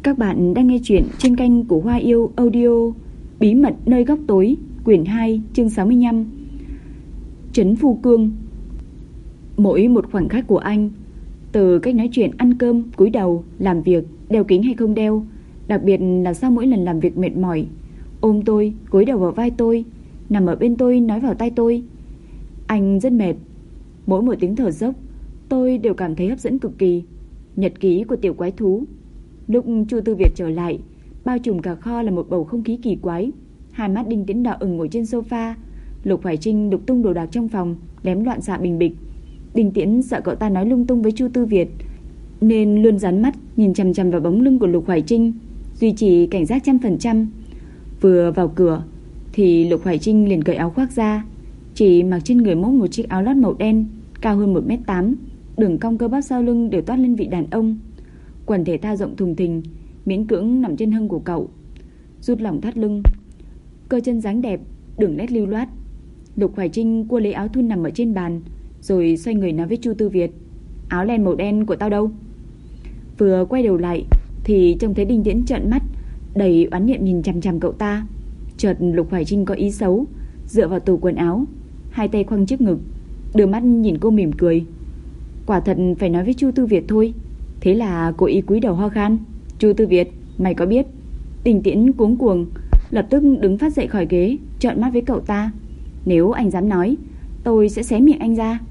Các bạn đang nghe chuyện trên kênh của Hoa Yêu Audio. Bí mật nơi góc tối, quyển 2, chương 65. Trấn Phu Cương. Mỗi một khoảnh khắc của anh, từ cách nói chuyện, ăn cơm, cúi đầu, làm việc, đeo kính hay không đeo, đặc biệt là sau mỗi lần làm việc mệt mỏi, ôm tôi, gối đầu vào vai tôi, nằm ở bên tôi, nói vào tai tôi: anh rất mệt. Mỗi một tiếng thở dốc tôi đều cảm thấy hấp dẫn cực kỳ. Nhật ký của tiểu quái thú. Lúc Chu Tư Việt trở lại, bao trùm cả kho là một bầu không khí kỳ quái. Hai mắt Đinh Tiễn đỏ ửng ngồi trên sofa. Lục Hoài Trinh đục tung đồ đạc trong phòng, ném loạn xạ bình bịch. Đinh Tiễn sợ cậu ta nói lung tung với Chu Tư Việt, nên luôn dán mắt nhìn chằm chằm vào bóng lưng của Lục Hoài Trinh, duy trì cảnh giác 100%. Vừa vào cửa thì Lục Hoài Trinh liền cởi áo khoác ra, chỉ mặc trên người mỗi một chiếc áo lót màu đen, cao hơn 1m8, đường cong cơ bắp sau lưng đều toát lên vị đàn ông. Quần thể thao rộng thùng thình, miễn cưỡng nằm trên hông của cậu, rút lỏng thắt lưng, cơ chân dáng đẹp, đường nét lưu loát. Lục Hoài Trinh cua lấy áo thun nằm ở trên bàn, rồi xoay người nói với Chu Tư Việt: áo len màu đen của tao đâu? Vừa quay đầu lại thì trông thấy Đinh Tiễn trợn mắt đầy oán niệm nhìn chằm chằm cậu ta. Chợt Lục Hoài Trinh có ý xấu, dựa vào tủ quần áo, hai tay khoanh trước ngực, đưa mắt nhìn cô mỉm cười. Quả thật phải nói với Chu Tư Việt thôi. Thế là cô ý cúi đầu ho khan: Chu Tư Việt, mày có biết? Đinh Tiễn cuống cuồng lập tức đứng phát dậy khỏi ghế, trợn mắt với cậu ta: nếu anh dám nói, tôi sẽ xé miệng anh ra.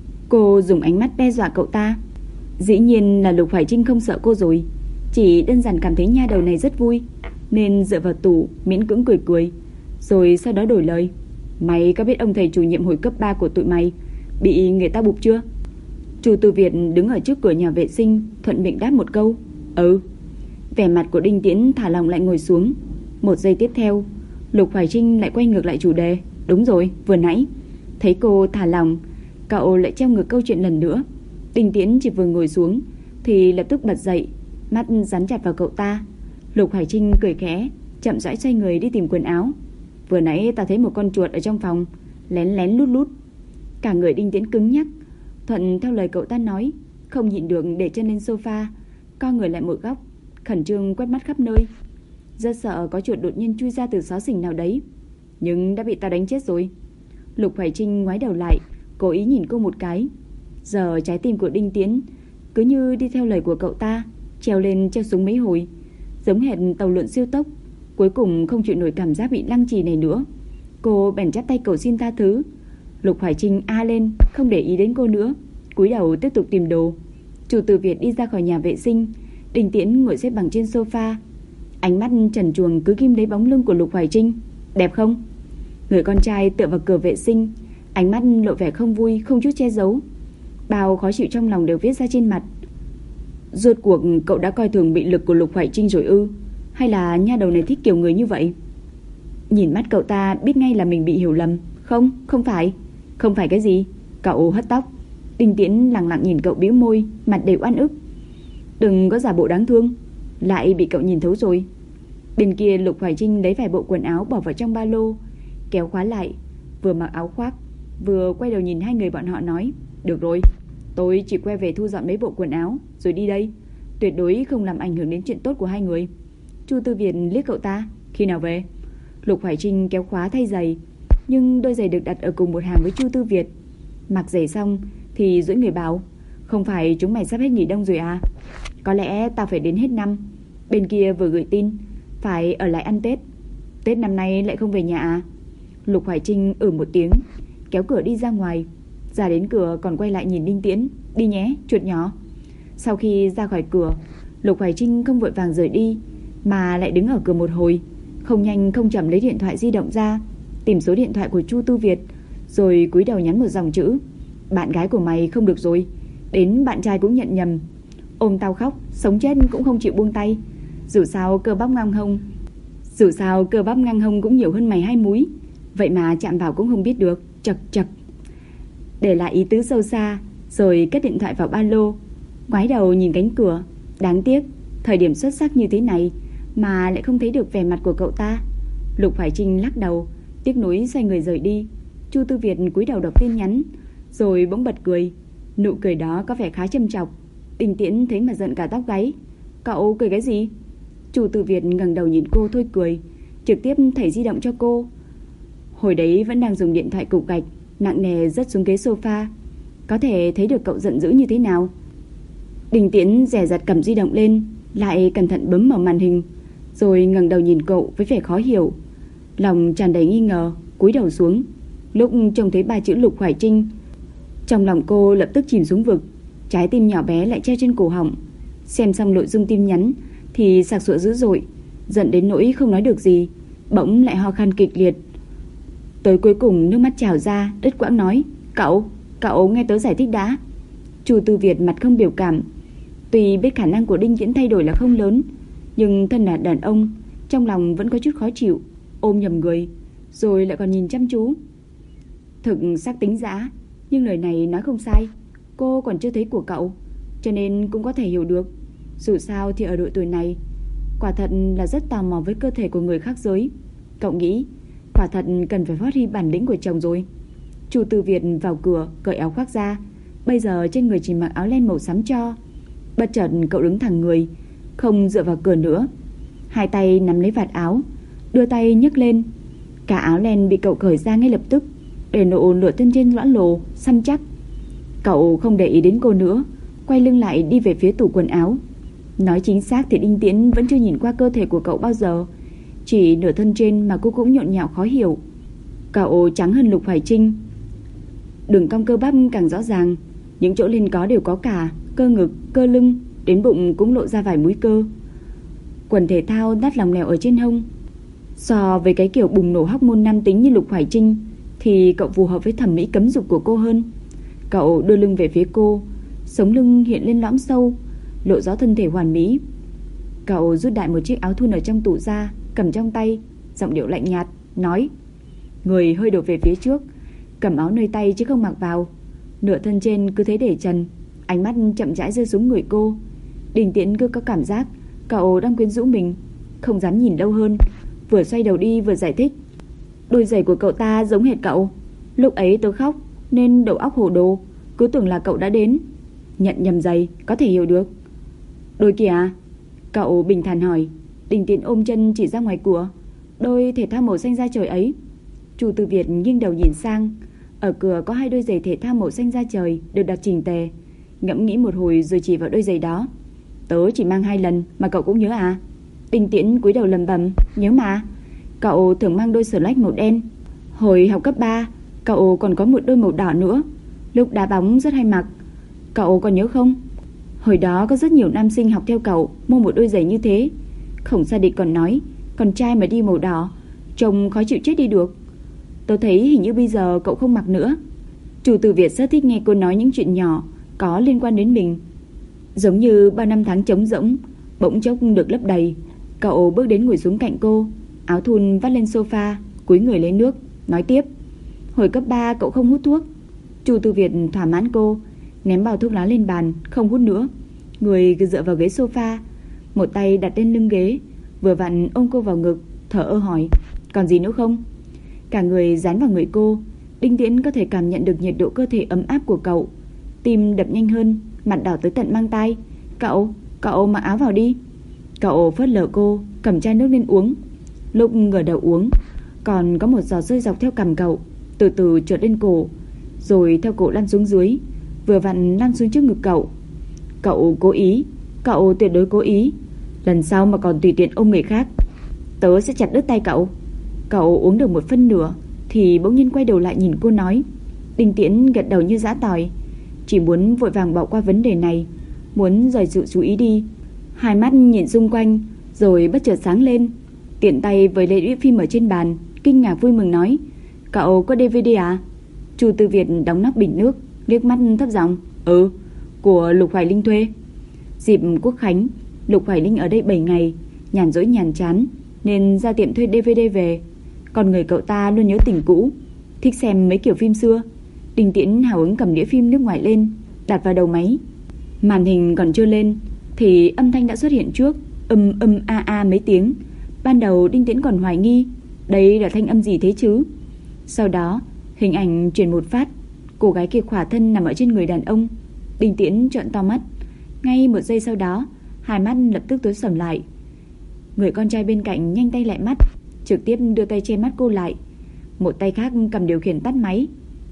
Cô dùng ánh mắt đe dọa cậu ta. Dĩ nhiên là Lục Hoài Trinh không sợ cô rồi, chỉ đơn giản cảm thấy nha đầu này rất vui, nên dựa vào tủ miễn cưỡng cười cười, rồi sau đó đổi lời: mày có biết ông thầy chủ nhiệm hồi cấp 3 của tụi mày bị người ta bụp chưa? Chu Tư Việt đứng ở trước cửa nhà vệ sinh, thuận miệng đáp một câu: ừ. Vẻ mặt của Đinh Tiễn thả lỏng lại ngồi xuống. Một giây tiếp theo, Lục Hoài Trinh lại quay ngược lại chủ đề: đúng rồi, vừa nãy. Thấy cô thả lỏng, cậu lại treo ngược câu chuyện lần nữa. Đinh Tiễn chỉ vừa ngồi xuống thì lập tức bật dậy, mắt dán chặt vào cậu ta. Lục Hoài Trinh cười khẽ, chậm rãi xoay người đi tìm quần áo. Vừa nãy ta thấy một con chuột ở trong phòng, lén lén lút lút. Cả người Đinh Tiễn cứng nhắc, thuận theo lời cậu ta nói, không nhịn được để chân lên sofa, co người lại một góc, khẩn trương quét mắt khắp nơi. Rất sợ có chuột đột nhiên chui ra từ xó xỉnh nào đấy, nhưng đã bị ta đánh chết rồi. Lục Hoài Trinh ngoái đầu lại, cố ý nhìn cô một cái. Giờ trái tim của Đinh Tiễn cứ như đi theo lời của cậu ta, treo lên treo xuống mấy hồi, giống hệt tàu lượn siêu tốc. Cuối cùng không chịu nổi cảm giác bị lăng trì này nữa, cô bèn chắp tay cầu xin tha thứ. Lục Hoài Trinh a lên, không để ý đến cô nữa, cúi đầu tiếp tục tìm đồ. Chu Tư Việt đi ra khỏi nhà vệ sinh. Đinh Tiễn ngồi xếp bằng trên sofa, ánh mắt trần truồng cứ ghim lấy bóng lưng của Lục Hoài Trinh. Đẹp không? Người con trai tựa vào cửa vệ sinh, ánh mắt lộ vẻ không vui, không chút che giấu. Bao khó chịu trong lòng đều viết ra trên mặt. Rốt cuộc cậu đã coi thường bị lực của Lục Hoài Trinh rồi ư? Hay là nha đầu này thích kiểu người như vậy? Nhìn mắt cậu ta biết ngay là mình bị hiểu lầm. Không, không phải. Không phải cái gì? Cậu hất tóc. Đinh Tiễn lặng lặng nhìn cậu, bĩu môi, mặt đầy oan ức. Đừng có giả bộ đáng thương, lại bị cậu nhìn thấu rồi. Bên kia Lục Hoài Trinh lấy vài bộ quần áo bỏ vào trong ba lô, kéo khóa lại, vừa mặc áo khoác vừa quay đầu nhìn hai người bọn họ nói: được rồi, tôi chỉ quay về thu dọn mấy bộ quần áo rồi đi đây, tuyệt đối không làm ảnh hưởng đến chuyện tốt của hai người. Chu Tư Việt liếc cậu ta: khi nào về? Lục Hoài Trinh kéo khóa thay giày, nhưng đôi giày được đặt ở cùng một hàng với Chu Tư Việt. Mặc giày xong thì duỗi người bảo: không phải chúng mày sắp hết nghỉ đông rồi à? Có lẽ tao phải đến hết năm. Bên kia vừa gửi tin phải ở lại ăn Tết. Tết năm nay lại không về nhà à? Lục Hoài Trinh một tiếng, kéo cửa đi ra ngoài. Ra đến cửa còn quay lại nhìn Đinh Tiễn: đi nhé, chuột nhỏ. Sau khi ra khỏi cửa, Lục Hoài Trinh không vội vàng rời đi, mà lại đứng ở cửa một hồi, không nhanh không chậm lấy điện thoại di động ra, tìm số điện thoại của Chu Tư Việt, rồi cúi đầu nhắn một dòng chữ: bạn gái của mày không được rồi. Đến bạn trai cũng nhận nhầm. Ôm tao khóc, sống chết cũng không chịu buông tay. Dù sao cơ bắp ngang hông cũng nhiều hơn mày 2 múi, vậy mà chạm vào cũng không biết được. Chật chật. Để lại ý tứ sâu xa, rồi cất điện thoại vào ba lô, ngoái đầu nhìn cánh cửa. Đáng tiếc, thời điểm xuất sắc như thế này mà lại không thấy được vẻ mặt của cậu ta. Lục Hoài Trinh lắc đầu, tiếc nuối xoay người rời đi. Chu Tư Việt cúi đầu đọc tin nhắn, rồi bỗng bật cười. Nụ cười đó có vẻ khá châm chọc. Đinh Tiễn thấy mà giận cả tóc gáy. Cậu cười cái gì? Chu Tử Việt ngẩng đầu nhìn cô thôi cười, trực tiếp thảy di động cho cô. Hồi đấy vẫn đang dùng điện thoại cục gạch, nặng nề rớt xuống ghế sofa. Có thể thấy được cậu giận dữ như thế nào. Đình Tiễn dè dặt cầm di động lên, lại cẩn thận bấm mở màn hình, rồi ngẩng đầu nhìn cậu với vẻ khó hiểu. Lòng tràn đầy nghi ngờ, cúi đầu xuống. Lúc trông thấy 3 chữ Lục Hoài Trinh, trong lòng cô lập tức chìm xuống vực, trái tim nhỏ bé lại treo trên cổ họng. Xem xong nội dung tin nhắn thì sặc sụa dữ dội, giận đến nỗi không nói được gì, bỗng lại ho khan kịch liệt. Tới cuối cùng nước mắt trào ra, đứt quãng nói: Cậu nghe tớ giải thích đã. Chu Tư Việt mặt không biểu cảm. Tuy biết khả năng của Đinh Tiễn thay đổi là không lớn, nhưng thân là đàn ông, trong lòng vẫn có chút khó chịu, ôm nhầm người, rồi lại còn nhìn chăm chú. Thực sắc tính dã, nhưng lời này nói không sai. Cô còn chưa thấy của cậu, cho nên cũng có thể hiểu được. Dù sao thì ở độ tuổi này, quả thật là rất tò mò với cơ thể của người khác giới. Cậu nghĩ quả thật cần phải phát huy bản lĩnh của chồng rồi. Chu Tư Việt vào cửa cởi áo khoác ra, bây giờ trên người chỉ mặc áo len màu xám cho. Bất chợt cậu đứng thẳng người, không dựa vào cửa nữa, hai tay nắm lấy vạt áo, đưa tay nhấc lên. Cả áo len bị cậu cởi ra ngay lập tức, để lộ nửa thân trên lõa lồ săn chắc. Cậu không để ý đến cô nữa, quay lưng lại đi về phía tủ quần áo. Nói chính xác thì Đinh Tiễn vẫn chưa nhìn qua cơ thể của cậu bao giờ, chỉ nửa thân trên mà cô cũng nhộn nhạo khó hiểu. Cậu trắng hơn Lục Hoài Trinh, đường cong cơ bắp càng rõ ràng, những chỗ lên có đều có cả, cơ ngực, cơ lưng, đến bụng cũng lộ ra vài múi cơ. Quần thể thao đắt lòng lèo ở trên hông. So với cái kiểu bùng nổ hormone nam tính như Lục Hoài Trinh thì cậu phù hợp với thẩm mỹ cấm dục của cô hơn. Cậu đưa lưng về phía cô, sống lưng hiện lên lõm sâu, lộ rõ thân thể hoàn mỹ. Cậu rút đại một chiếc áo thun ở trong tủ ra, cầm trong tay, giọng điệu lạnh nhạt nói: người hơi đổ về phía trước, cầm áo nơi tay chứ không mặc vào, nửa thân trên cứ thế để trần. Ánh mắt chậm rãi rơi xuống người cô. Đình Tiễn cứ có cảm giác cậu đang quyến rũ mình, không dám nhìn lâu hơn, vừa xoay đầu đi vừa giải thích: đôi giày của cậu ta giống hệt cậu, lúc ấy tớ khóc nên đầu óc hồ đồ, cứ tưởng là cậu đã đến. Nhận nhầm giày có thể hiểu được. Đôi kia à? Cậu bình thản hỏi. Đình Tiễn ôm chân chỉ ra ngoài cửa. Đôi thể thao màu xanh da trời ấy. Chu Tư Việt nghiêng đầu nhìn sang. Ở cửa có 2 đôi giày thể thao màu xanh da trời được đặt chỉnh tề. Ngẫm nghĩ một hồi rồi chỉ vào đôi giày đó. Tớ chỉ mang 2 lần mà cậu cũng nhớ à? Đình Tiễn cúi đầu lẩm bẩm: nhớ mà. Cậu thường mang đôi Slack màu đen. Hồi học cấp 3 cậu còn có một đôi màu đỏ nữa, lúc đá bóng rất hay mặc. Cậu còn nhớ không? Hồi đó có rất nhiều nam sinh học theo cậu mua một đôi giày như thế. Khổng Sa Địch còn nói con trai mà đi màu đỏ trông khó chịu chết đi được. Tôi thấy hình như bây giờ cậu không mặc nữa. Chủ Tử Việt rất thích nghe cô nói những chuyện nhỏ có liên quan đến mình, giống như 3 năm tháng trống rỗng bỗng chốc được lấp đầy. Cậu bước đến ngồi xuống cạnh cô, áo thun vắt lên sofa, cúi người lấy nước, nói tiếp: hồi cấp 3 cậu không hút thuốc. Chu Tư Việt thỏa mãn cô, ném bao thuốc lá lên bàn, không hút nữa. Người cứ dựa vào ghế sofa, một tay đặt lên lưng ghế, vừa vặn ôm cô vào ngực, thở ơ hỏi: còn gì nữa không? Cả người dán vào người cô. Đinh Tiễn có thể cảm nhận được nhiệt độ cơ thể ấm áp của cậu, tim đập nhanh hơn, mặt đỏ tới tận mang tai. Cậu mặc áo vào đi. Cậu phớt lờ cô, cầm chai nước lên uống. Lúc ngửa đầu uống, còn có một giọt rơi dọc theo cằm cậu, từ từ trượt lên cổ, rồi theo cổ lăn xuống dưới, vừa vặn lăn xuống trước ngực cậu. Cậu cố ý, cậu tuyệt đối cố ý. Lần sau mà còn tùy tiện ôm người khác, tớ sẽ chặt đứt tay cậu. Cậu uống được 1/2 thì bỗng nhiên quay đầu lại nhìn cô nói. Đinh Tiễn gật đầu như giã tỏi, chỉ muốn vội vàng bỏ qua vấn đề này, muốn rời sự chú ý đi. Hai mắt nhìn xung quanh, rồi bất chợt sáng lên, tiện tay với lấy đĩa phim ở trên bàn, kinh ngạc vui mừng nói: cậu có DVD à? Chu Tư Việt đóng nắp bình nước, liếc mắt thấp giọng: ừ, của Lục Hoài Linh thuê. Dịp Quốc khánh, Lục Hoài Linh ở đây 7 ngày, nhàn rỗi nhàn chán nên ra tiệm thuê DVD về. Còn người cậu ta luôn nhớ tình cũ, thích xem mấy kiểu phim xưa. Đinh Tiễn hào hứng cầm đĩa phim nước ngoài lên, đặt vào đầu máy. Màn hình còn chưa lên thì âm thanh đã xuất hiện trước, a mấy tiếng. Ban đầu Đinh Tiễn còn hoài nghi đây là thanh âm gì thế chứ. Sau đó hình ảnh chuyển một phát, cô gái kia khỏa thân nằm ở trên người đàn ông. Đinh Tiễn trợn to mắt, ngay một giây sau đó hai mắt lập tức tối sầm lại. Người con trai bên cạnh nhanh tay lại mắt, trực tiếp đưa tay che mắt cô lại, một tay khác cầm điều khiển tắt máy.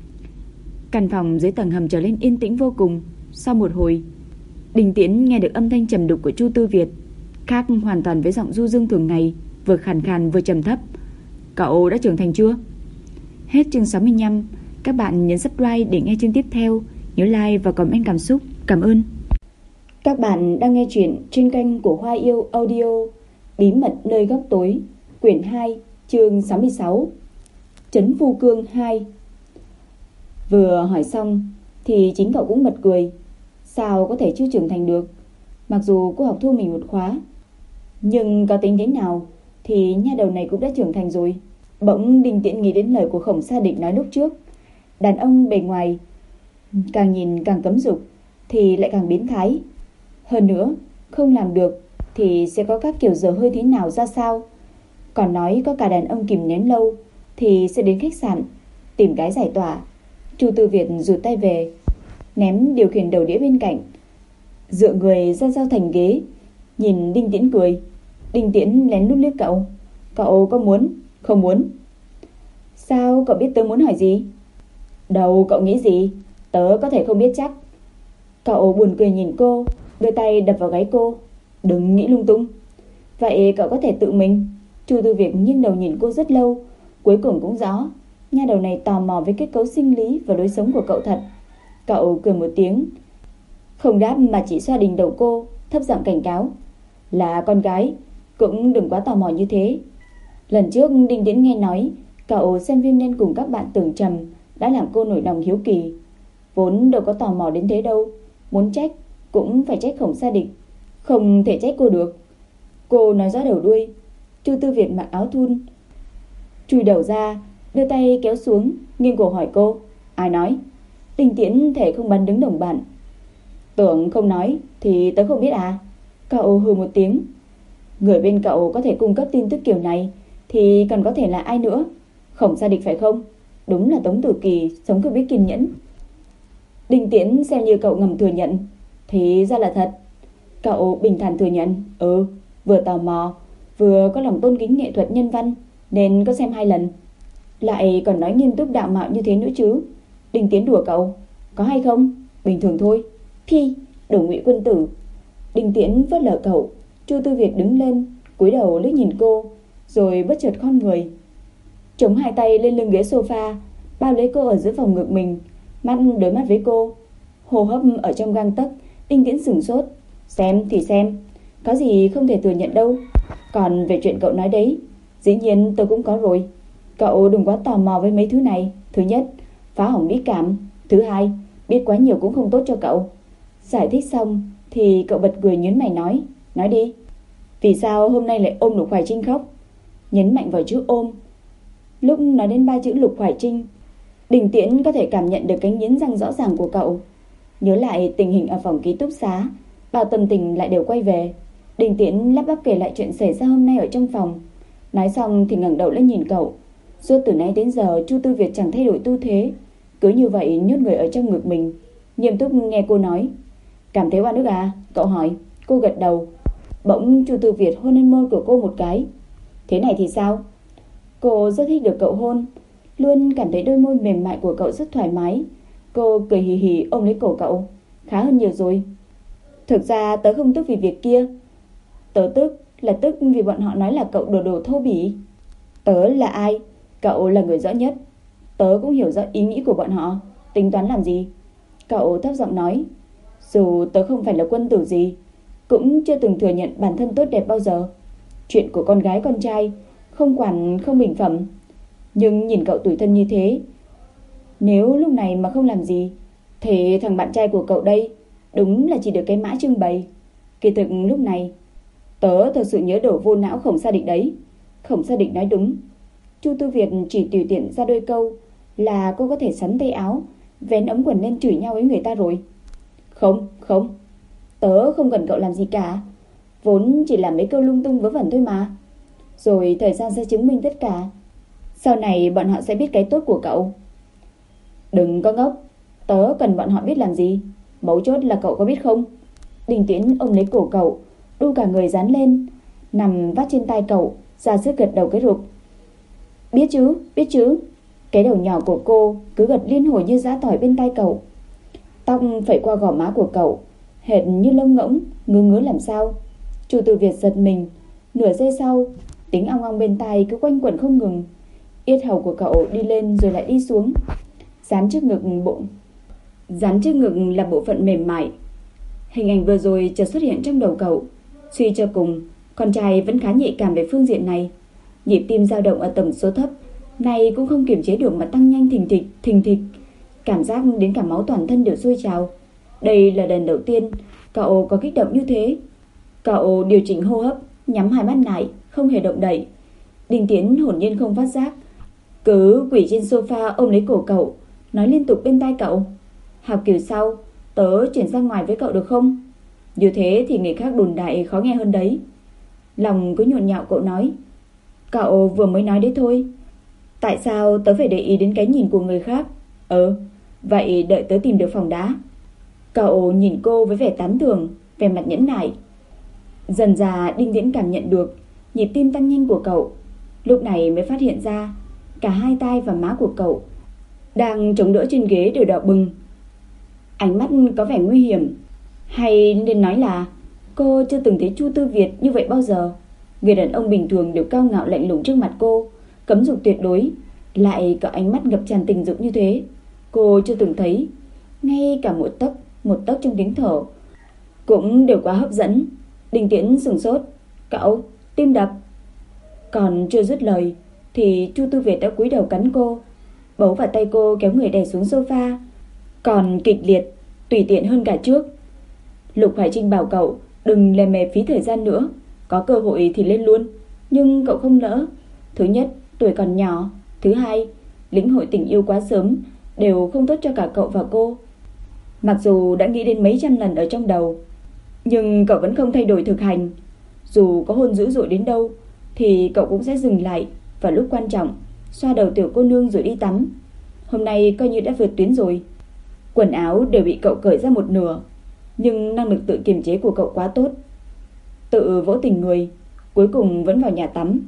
Căn phòng dưới tầng hầm trở lên yên tĩnh vô cùng. Sau một hồi, Đình Tiễn nghe được âm thanh trầm đục của Chu Tư Việt, khác hoàn toàn với giọng du dương thường ngày, vừa khàn khàn vừa trầm thấp. Cậu đã trưởng thành chưa? Hết chương 65. Các bạn nhấn subscribe để nghe chương tiếp theo. Nhớ like và comment cảm xúc. Cảm ơn. Các bạn đang nghe chuyện trên kênh của Hoa Yêu Audio. Bí mật nơi góc tối, quyển 2, chương 66. Trấn Phu Cương 2. Vừa hỏi xong thì chính cậu cũng bật cười. Sao có thể chưa trưởng thành được? Mặc dù cô học thua mình một khóa, nhưng có tính thế nào thì nha đầu này cũng đã trưởng thành rồi. Bỗng Đình Tiễn nghĩ đến lời của Khổng Sa Định nói lúc trước. Đàn ông bề ngoài càng nhìn càng cấm dục thì lại càng biến thái. Hơn nữa, không làm được thì sẽ có các kiểu dở hơi thế nào ra sao. Còn nói có cả đàn ông kìm nén lâu thì sẽ đến khách sạn tìm cái giải tỏa. Chu Tư Việt rụt tay về, ném điều khiển đầu đĩa bên cạnh, dựa người ra giao thành ghế, nhìn Đinh Tiễn cười. Đinh Tiễn lén lút liếc cậu. Cậu có muốn? Không muốn. Sao cậu biết tớ muốn hỏi gì? Đâu, cậu nghĩ gì? Tớ có thể không biết chắc. Cậu buồn cười nhìn cô, đưa tay đập vào gáy cô. Đừng nghĩ lung tung. Vậy cậu có thể tự mình. Chu Tư Việt nghiêng đầu nhìn cô rất lâu, cuối cùng cũng rõ nha đầu này tò mò với kết cấu sinh lý và lối sống của cậu thật. Cậu cười một tiếng, không đáp mà chỉ xoa đỉnh đầu cô, thấp giọng cảnh cáo. Là con gái cũng đừng quá tò mò như thế. Lần trước Đinh Tiễn nghe nói cậu xem phim nên cùng các bạn Tưởng Trầm đã làm cô nổi lòng hiếu kỳ. Vốn đâu có tò mò đến thế đâu. Muốn trách cũng phải trách Khổng Sa Địch, không thể trách cô được. Cô nói rõ đầu đuôi. Chu Tư Việt mặc áo thun, chui đầu ra, đưa tay kéo xuống, nghiêng cổ hỏi cô. Ai nói? Đinh Tiễn thể không bắn đứng đồng bạn. Tưởng không nói thì tớ không biết à? Cậu hừ một tiếng. Người bên cậu có thể cung cấp tin tức kiểu này thì còn có thể là ai nữa? Khổng Sa Địch phải không? Đúng là Tống Tử Kỳ sống cứ biết kiên nhẫn. Đinh Tiễn xem như cậu ngầm thừa nhận. Thì ra là thật. Cậu bình thản thừa nhận. Vừa tò mò, vừa có lòng tôn kính nghệ thuật nhân văn, nên có xem 2 lần. Lại còn nói nghiêm túc đạo mạo như thế nữa chứ. Đinh Tiễn đùa cậu. Có hay không? Bình thường thôi. Phi, đồ ngụy quân tử. Đinh Tiễn vớt lờ cậu. Chu Tư Việt đứng lên, cúi đầu liếc nhìn cô, rồi bất chợt khom người, chống 2 tay lên lưng ghế sofa, bao lấy cô ở giữa vòng ngực mình, mắt đối mắt với cô, hô hấp ở trong gang tấc. Đinh Tiễn sửng sốt. Xem thì xem, có gì không thể thừa nhận đâu. Còn về chuyện cậu nói đấy, dĩ nhiên tôi cũng có rồi. Cậu đừng quá tò mò với mấy thứ này. Thứ nhất, phá hỏng mỹ cảm. Thứ hai, biết quá nhiều cũng không tốt cho cậu. Giải thích xong thì cậu bật cười nhướng mày nói. Nói đi. Vì sao hôm nay lại ôm Lục Hoài Trinh khóc? Nhấn mạnh vào chữ ôm. Lúc nói đến 3 chữ Lục Hoài Trinh, Đình Tiễn có thể cảm nhận được cái nghiến răng rõ ràng của cậu. Nhớ lại tình hình ở phòng ký túc xá, bao tâm tình lại đều quay về. Đình Tiễn lắp bắp kể lại chuyện xảy ra hôm nay ở trong phòng. Nói xong thì ngẩng đầu lên nhìn cậu. Suốt từ nãy đến giờ Chu Tư Việt chẳng thay đổi tư thế, cứ như vậy nhốt người ở trong ngực mình, nghiêm túc nghe cô nói. Cảm thấy oan ức à? Cậu hỏi. Cô gật đầu. Bỗng Chu Tư Việt hôn lên môi của cô một cái. Thế này thì sao? Cô rất thích được cậu hôn, luôn cảm thấy đôi môi mềm mại của cậu rất thoải mái. Cô cười hì hì ôm lấy cổ cậu. Khá hơn nhiều rồi. Thực ra tớ không tức vì việc kia. Tớ tức là tức vì bọn họ nói là cậu đồ thô bỉ. Tớ là ai? Cậu là người rõ nhất. Tớ cũng hiểu rõ ý nghĩ của bọn họ. Tính toán làm gì? Cậu thấp giọng nói. Dù tớ không phải là quân tử gì, cũng chưa từng thừa nhận bản thân tốt đẹp bao giờ. Chuyện của con gái con trai không quản không bình phẩm. Nhưng nhìn cậu tủi thân như thế, nếu lúc này mà không làm gì thì thằng bạn trai của cậu đây đúng là chỉ được cái mã trưng bày. Kỳ thực lúc này tớ thật sự nhớ đổ vô não Khổng Sa Địch đấy. Khổng Sa Địch nói đúng. Chu Tư Việt chỉ tùy tiện ra đôi câu là cô có thể sắn tay áo, vén ống quần lên chửi nhau với người ta rồi. Không, tớ không cần cậu làm gì cả. Vốn chỉ là mấy câu lung tung vớ vẩn thôi mà. Rồi thời gian sẽ chứng minh tất cả. Sau này bọn họ sẽ biết cái tốt của cậu. Đừng có ngốc. Tớ cần bọn họ biết làm gì? Mấu chốt là cậu có biết không? Đình Tiễn ôm lấy cổ cậu, đu cả người dán lên, nằm vắt trên tay cậu, ra sức gật đầu cái rụp. Biết chứ, biết chứ. Cái đầu nhỏ của cô cứ gật liên hồi như giã tỏi bên tay cậu. Tóc phẩy qua gò má của cậu, hệt như lông ngỗng, ngứa ngứa làm sao. Chu Tư Việt giật mình. Nửa giây sau, tính ong ong bên tai cứ quanh quẩn không ngừng. Yết hầu của cậu đi lên rồi lại đi xuống. Dán trước ngực là bộ phận mềm mại. Hình ảnh vừa rồi chợt xuất hiện trong đầu cậu. Suy cho cùng, con trai vẫn khá nhạy cảm về phương diện này. Nhịp tim dao động ở tần số thấp này cũng không kiềm chế được mà tăng nhanh thình thịch. Cảm giác đến cả máu toàn thân đều sôi trào. Đây là lần đầu tiên cậu có kích động như thế. Cậu điều chỉnh hô hấp, nhắm hai mắt lại, không hề động đậy. Đinh Tiến hồn nhiên không phát giác, cứ quỳ trên sofa ôm lấy cổ cậu, nói liên tục bên tai cậu: Học Kiều sau, tớ chuyển ra ngoài với cậu được không? Như thế thì người khác đồn đại khó nghe hơn đấy. Lòng cứ nhộn nhạo cậu nói: Cậu vừa mới nói đấy thôi. Tại sao tớ phải để ý đến cái nhìn của người khác? Vậy đợi tớ tìm được phòng đá. Cậu nhìn cô với vẻ tán thưởng, vẻ mặt nhẫn nại. Dần dà Đinh Tiễn cảm nhận được nhịp tim tăng nhanh của cậu. Lúc này mới phát hiện ra cả hai tai và má của cậu đang chống đỡ trên ghế đều đỏ bừng. Ánh mắt có vẻ nguy hiểm. Hay nên nói là cô chưa từng thấy Chu Tư Việt như vậy bao giờ. Người đàn ông bình thường đều cao ngạo lạnh lùng trước mặt cô, cấm dục tuyệt đối, lại có ánh mắt ngập tràn tình dục như thế. Cô chưa từng thấy. Ngay cả một tấc trong tiếng thở cũng đều quá hấp dẫn. Đinh Tiễn sửng sốt. Cậu, tim đập. Còn chưa dứt lời thì Chu Tư Việt đã cúi đầu cắn cô, bấu vào tay cô kéo người đè xuống sofa, còn kịch liệt, tùy tiện hơn cả trước. Lục Hoài Trinh bảo cậu đừng lề mề phí thời gian nữa, có cơ hội thì lên luôn. Nhưng cậu không nỡ. Thứ nhất, tuổi còn nhỏ. Thứ hai, lĩnh hội tình yêu quá sớm đều không tốt cho cả cậu và cô. Mặc dù đã nghĩ đến mấy trăm lần ở trong đầu, nhưng cậu vẫn không thay đổi thực hành. Dù có hôn dữ dội đến đâu thì cậu cũng sẽ dừng lại vào lúc quan trọng, xoa đầu tiểu cô nương rồi đi tắm. Hôm nay coi như đã vượt tuyến rồi. Quần áo đều bị cậu cởi ra một nửa, nhưng năng lực tự kiềm chế của cậu quá tốt. Tự vỗ tình người, cuối cùng vẫn vào nhà tắm.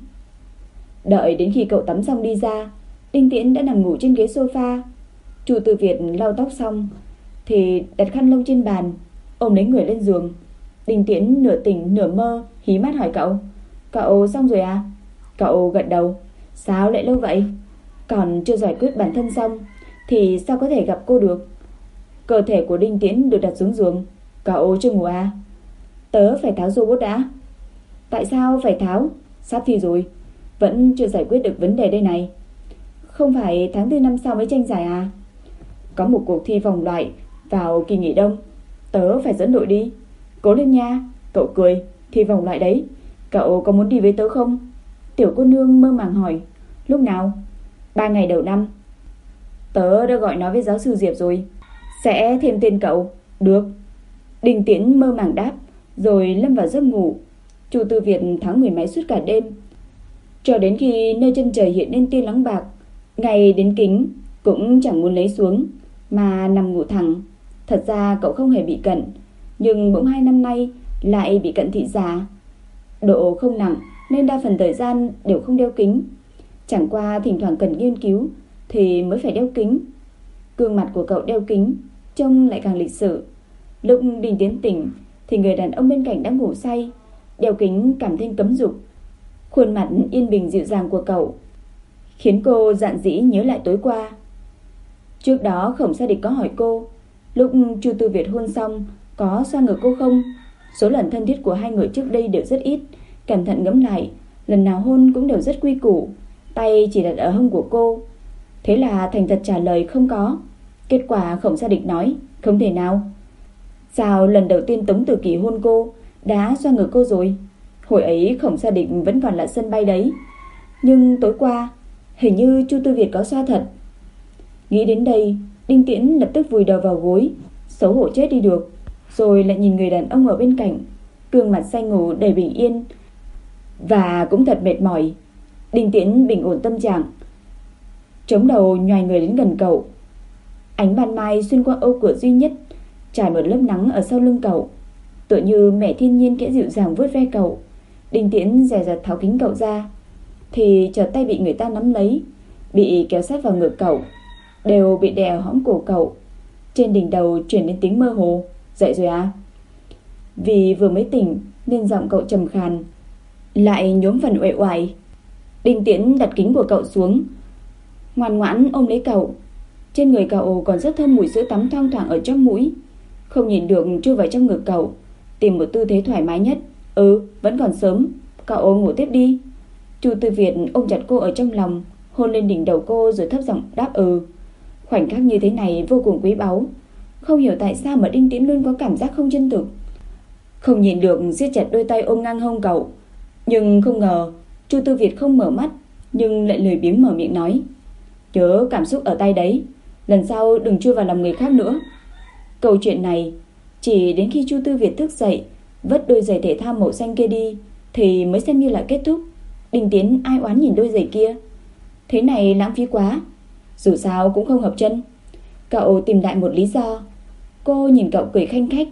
Đợi đến khi cậu tắm xong đi ra, Đinh Tiễn đã nằm ngủ trên ghế sofa. Chu Tư Việt lau tóc xong thì đặt khăn lông trên bàn, ôm lấy người lên giường. Đinh Tiễn nửa tỉnh nửa mơ hí mắt hỏi cậu: Cậu xong rồi à? Cậu gật đầu. Sao lại lâu vậy? Còn chưa giải quyết bản thân xong thì sao có thể gặp cô được? Cơ thể của Đinh Tiễn được đặt xuống giường. Cậu chưa ngủ à? Tớ phải tháo robot đã. Tại sao phải tháo? Sắp thi rồi, vẫn chưa giải quyết được vấn đề đây này. Không phải tháng 4 năm sau mới tranh giải à? Có một cuộc thi vòng loại vào kỳ nghỉ đông, tớ phải dẫn đội đi. Cố lên nha. Cậu cười. Thi vòng loại đấy, cậu có muốn đi với tớ không? Tiểu cô nương mơ màng hỏi. Lúc nào? 3 ngày đầu năm. Tớ đã gọi nó với giáo sư Diệp rồi, sẽ thêm tên cậu. Được. Đinh Tiễn mơ màng đáp, rồi lâm vào giấc ngủ. Chu Tư Việt thắng mười máy suốt cả đêm, cho đến khi nơi chân trời hiện lên tia nắng bạc. Ngay đến kính cũng chẳng muốn lấy xuống, mà nằm ngủ thẳng. Thật ra cậu không hề bị cận, nhưng bỗng 2 năm nay lại bị cận thị giả. Độ không nặng nên đa phần thời gian đều không đeo kính. Chẳng qua thỉnh thoảng cần nghiên cứu thì mới phải đeo kính. Gương mặt của cậu đeo kính trông lại càng lịch sự. Lúc Đinh Tiến tỉnh thì người đàn ông bên cạnh đã ngủ say. Đeo kính cảm thêm cấm dục. Khuôn mặt yên bình dịu dàng của cậu khiến cô dạn dĩ nhớ lại tối qua. Trước đó Khổng Sa Địch có hỏi cô, lúc Chu Tư Việt hôn xong có xoa ngực cô không? Số lần thân thiết của hai người trước đây đều rất ít. Cẩn thận ngẫm lại, lần nào hôn cũng đều rất quy củ, tay chỉ đặt ở hông của cô. Thế là thành thật trả lời không có. Kết quả Khổng Sa Địch nói không thể nào. Sao lần đầu tiên Tống Tử Kỳ hôn cô đã xoa ngực cô rồi? Hồi ấy Khổng Sa Địch vẫn còn là sân bay đấy. Nhưng tối qua hình như Chu Tư Việt có xoa thật. Nghĩ đến đây, Đinh Tiễn lập tức vùi đầu vào gối, xấu hổ chết đi được. Rồi lại nhìn người đàn ông ở bên cạnh, gương mặt say ngủ đầy bình yên và cũng thật mệt mỏi. Đinh Tiễn bình ổn tâm trạng, chống đầu nhoài người đến gần cậu. Ánh ban mai xuyên qua ô cửa duy nhất, trải một lớp nắng ở sau lưng cậu, tựa như mẹ thiên nhiên kẽ dịu dàng vuốt ve cậu. Đinh Tiễn dè dặt tháo kính cậu ra, thì chợt tay bị người ta nắm lấy, bị kéo sát vào ngực cậu, đều bị đè ở hõm cổ cậu. Trên đỉnh đầu truyền đến tiếng mơ hồ: "Dậy rồi à?" Vì vừa mới tỉnh nên giọng cậu trầm khàn, lại nhuốm phần uể oải. Đinh Tiễn đặt kính của cậu xuống, ngoan ngoãn ôm lấy cậu. Trên người cậu còn rất thơm mùi sữa tắm thoang thoảng ở trong mũi. Không nhìn được chui vào trong ngực cậu, tìm một tư thế thoải mái nhất. Vẫn còn sớm, cậu ngủ tiếp đi." Chu Tư Việt ôm chặt cô ở trong lòng, hôn lên đỉnh đầu cô rồi thấp giọng đáp Khoảnh khắc như thế này vô cùng quý báu. Không hiểu tại sao mà Đinh Tiễn luôn có cảm giác không chân thực. Không nhìn được siết chặt đôi tay ôm ngang hông cậu. Nhưng không ngờ Chu Tư Việt không mở mắt, nhưng lại lười biếng mở miệng nói: "Nhớ cảm xúc ở tay đấy, lần sau đừng chui vào lòng người khác nữa." Câu chuyện này chỉ đến khi Chu Tư Việt thức dậy, vứt đôi giày thể thao màu xanh kia đi thì mới xem như là kết thúc. Đinh Tiễn ai oán nhìn đôi giày kia. Thế này lãng phí quá, dù sao cũng không hợp chân. Cậu tìm đại một lý do. Cô nhìn cậu cười khanh khách.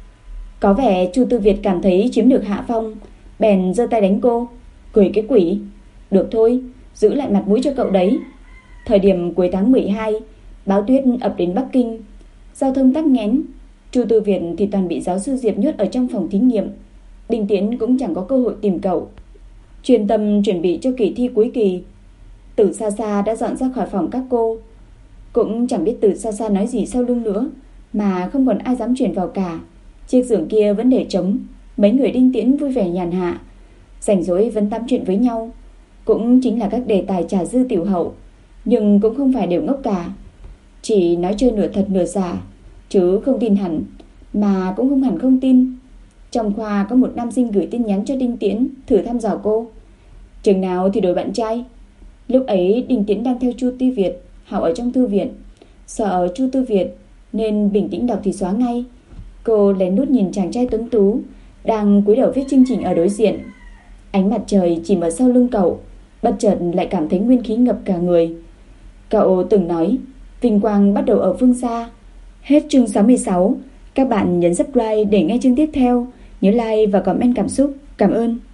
Có vẻ Chu Tư Việt cảm thấy chiếm được hạ phong, bèn giơ tay đánh cô. Cười cái quỷ. Được thôi, giữ lại mặt mũi cho cậu đấy. Thời điểm cuối tháng 12, bão tuyết ập đến Bắc Kinh, giao thông tắc nghẽn. Chu Tư Việt thì toàn bị giáo sư Diệp nhốt ở trong phòng thí nghiệm. Đinh Tiễn cũng chẳng có cơ hội tìm cậu, chuyên tâm chuẩn bị cho kỳ thi cuối kỳ. Từ xa xa đã dọn ra khỏi phòng các cô. Cũng chẳng biết từ xa xa nói gì sau lưng nữa, mà không còn ai dám chuyển vào cả. Chiếc giường kia vẫn để trống. Mấy người Đinh Tiễn vui vẻ nhàn hạ, rảnh rỗi vẫn tám chuyện với nhau, cũng chính là các đề tài trà dư tiểu hậu. Nhưng cũng không phải đều ngốc cả, chỉ nói chơi nửa thật nửa giả, chứ không tin hẳn, mà cũng không hẳn không tin. Trong khoa có một nam sinh gửi tin nhắn cho Đinh Tiễn thử thăm dò cô: "Chừng nào thì đổi bạn trai?" Lúc ấy Đinh Tiễn đang theo Chu Tư Việt học ở trong thư viện, sợ Chu Tư Việt nên bình tĩnh đọc thì xóa ngay. Cô lén lút nhìn chàng trai tuấn tú đang cúi đầu viết chương trình ở đối diện. Ánh mặt trời chìm ở sau lưng cậu, bất chợt lại cảm thấy nguyên khí ngập cả người. Cậu từng nói vinh quang bắt đầu ở phương xa. Hết chương 66. Các bạn nhấn subscribe để nghe chương tiếp theo. Nhớ like và comment cảm xúc. Cảm ơn.